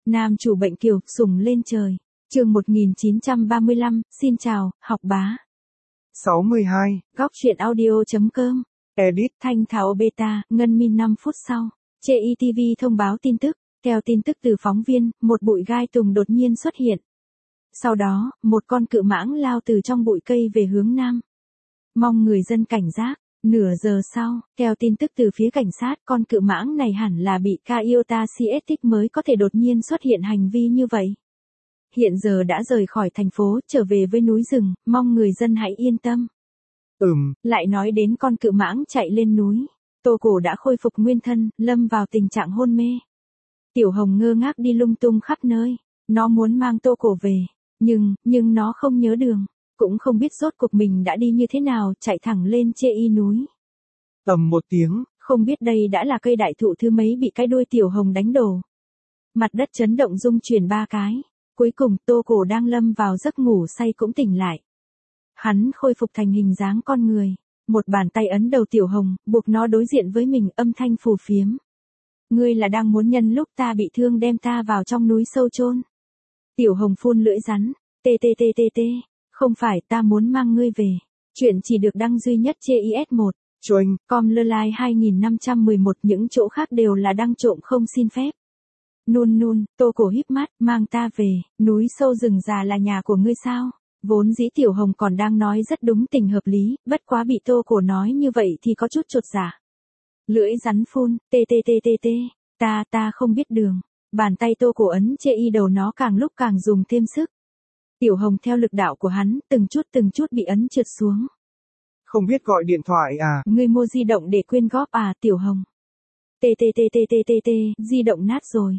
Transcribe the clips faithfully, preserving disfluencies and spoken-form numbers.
Nam chủ bệnh kiều, sủng lên trời. Chương một nghìn chín trăm ba mươi lăm, xin chào, học bá. sáu mươi hai. Góc truyện audio.com. Edit. Thanh Thảo Beta, Ngân Min năm phút sau. Chê i ti vi thông báo tin tức. Theo tin tức từ phóng viên, một bụi gai tùng đột nhiên xuất hiện. Sau đó, một con cự mãng lao từ trong bụi cây về hướng nam. Mong người dân cảnh giác. Nửa giờ sau, theo tin tức từ phía cảnh sát, con cự mãng này hẳn là bị Kyota Cietics mới có thể đột nhiên xuất hiện hành vi như vậy. Hiện giờ đã rời khỏi thành phố, trở về với núi rừng, mong người dân hãy yên tâm. Ừm. Lại nói đến con cự mãng chạy lên núi. Tô Cổ đã khôi phục nguyên thân, lâm vào tình trạng hôn mê. Tiểu Hồng ngơ ngác đi lung tung khắp nơi. Nó muốn mang Tô Cổ về. Nhưng, nhưng nó không nhớ đường. Cũng không biết rốt cuộc mình đã đi như thế nào, chạy thẳng lên Chê Y núi. Tầm một tiếng. Không biết đây đã là cây đại thụ thứ mấy bị cái đuôi Tiểu Hồng đánh đổ. Mặt đất chấn động rung chuyển ba cái. Cuối cùng Tô Cổ đang lâm vào giấc ngủ say cũng tỉnh lại. Hắn khôi phục thành hình dáng con người. Một bàn tay ấn đầu Tiểu Hồng, buộc nó đối diện với mình, âm thanh phù phiếm. Ngươi là đang muốn nhân lúc ta bị thương đem ta vào trong núi sâu chôn. Tiểu Hồng phun lưỡi rắn. Tê tê tê tê tê. Không phải, ta muốn mang ngươi về. Chuyện chỉ được đăng duy nhất trên i ét một. Choanh. Com lơ lai hai nghìn năm trăm mười một, những chỗ khác đều là đăng trộm không xin phép. Nun nun, Tô Cổ híp mắt, mang ta về, núi sâu rừng già là nhà của ngươi sao? Vốn dĩ Tiểu Hồng còn đang nói rất đúng tình hợp lý, bất quá bị Tô Cổ nói như vậy thì có chút chột dạ. Lưỡi rắn phun, tê tê tê tê tê, ta ta không biết đường. Bàn tay Tô Cổ ấn chê y đầu nó càng lúc càng dùng thêm sức. Tiểu Hồng theo lực đạo của hắn, từng chút từng chút bị ấn trượt xuống. Không biết gọi điện thoại à? Ngươi mua di động để quyên góp à Tiểu Hồng? Tê tê tê tê tê tê tê, di động nát rồi.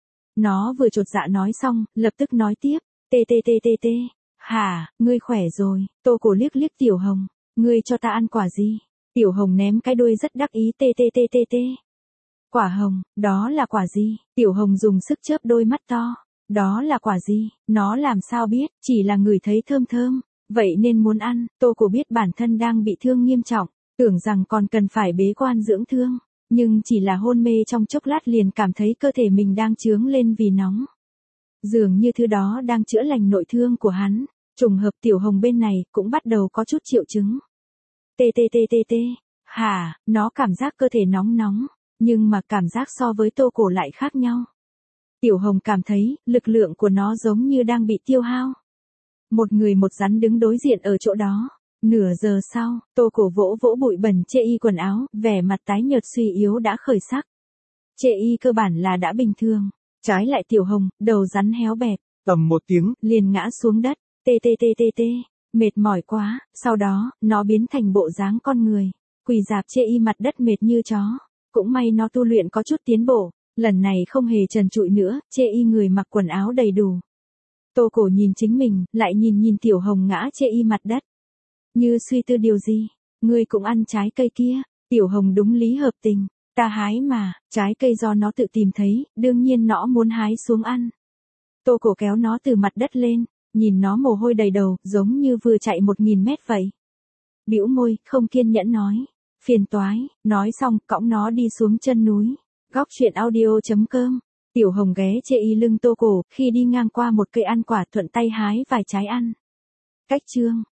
Nó vừa chột dạ nói xong, lập tức nói tiếp, tê tê tê tê tê, hả, ngươi khỏe rồi. Tô Cổ liếc liếc Tiểu Hồng, ngươi cho ta ăn quả gì? Tiểu Hồng ném cái đuôi rất đắc ý, tê tê tê tê tê. Quả hồng, đó là quả gì? Tiểu Hồng dùng sức chớp đôi mắt to. Đó là quả gì? Nó làm sao biết, chỉ là ngửi thấy thơm thơm, vậy nên muốn ăn. Tô Cổ biết bản thân đang bị thương nghiêm trọng, tưởng rằng còn cần phải bế quan dưỡng thương, nhưng chỉ là hôn mê trong chốc lát liền cảm thấy cơ thể mình đang chướng lên vì nóng. Dường như thứ đó đang chữa lành nội thương của hắn, trùng hợp Tiểu Hồng bên này cũng bắt đầu có chút triệu chứng. Tê tê tê tê tê, hả, nó cảm giác cơ thể nóng nóng, nhưng mà cảm giác so với Tô Cổ lại khác nhau. Tiểu Hồng cảm thấy, lực lượng của nó giống như đang bị tiêu hao. Một người một rắn đứng đối diện ở chỗ đó. Nửa giờ sau, Tô Cổ vỗ vỗ bụi bẩn chê y quần áo, vẻ mặt tái nhợt suy yếu đã khởi sắc. Chê y cơ bản là đã bình thường. Trái lại Tiểu Hồng, đầu rắn héo bẹp. Tầm một tiếng. Liền ngã xuống đất. Tê tê tê tê tê. Mệt mỏi quá. Sau đó, nó biến thành bộ dáng con người. Quỳ dạp chê y mặt đất mệt như chó. Cũng may nó tu luyện có chút tiến bộ. Lần này không hề trần trụi nữa, chê y người mặc quần áo đầy đủ. Tô Cổ nhìn chính mình, lại nhìn nhìn Tiểu Hồng ngã chê y mặt đất. Như suy tư điều gì, ngươi cũng ăn trái cây kia. Tiểu Hồng đúng lý hợp tình, ta hái mà, trái cây do nó tự tìm thấy, đương nhiên nó muốn hái xuống ăn. Tô Cổ kéo nó từ mặt đất lên, nhìn nó mồ hôi đầy đầu, giống như vừa chạy một nghìn mét vậy. Bĩu môi, không kiên nhẫn nói, phiền toái, nói xong, cõng nó đi xuống chân núi. Góc truyện audio.com. Tiểu Hồng ghé chê y lưng Tô Cổ, khi đi ngang qua một cây ăn quả thuận tay hái vài trái ăn. Cách chương.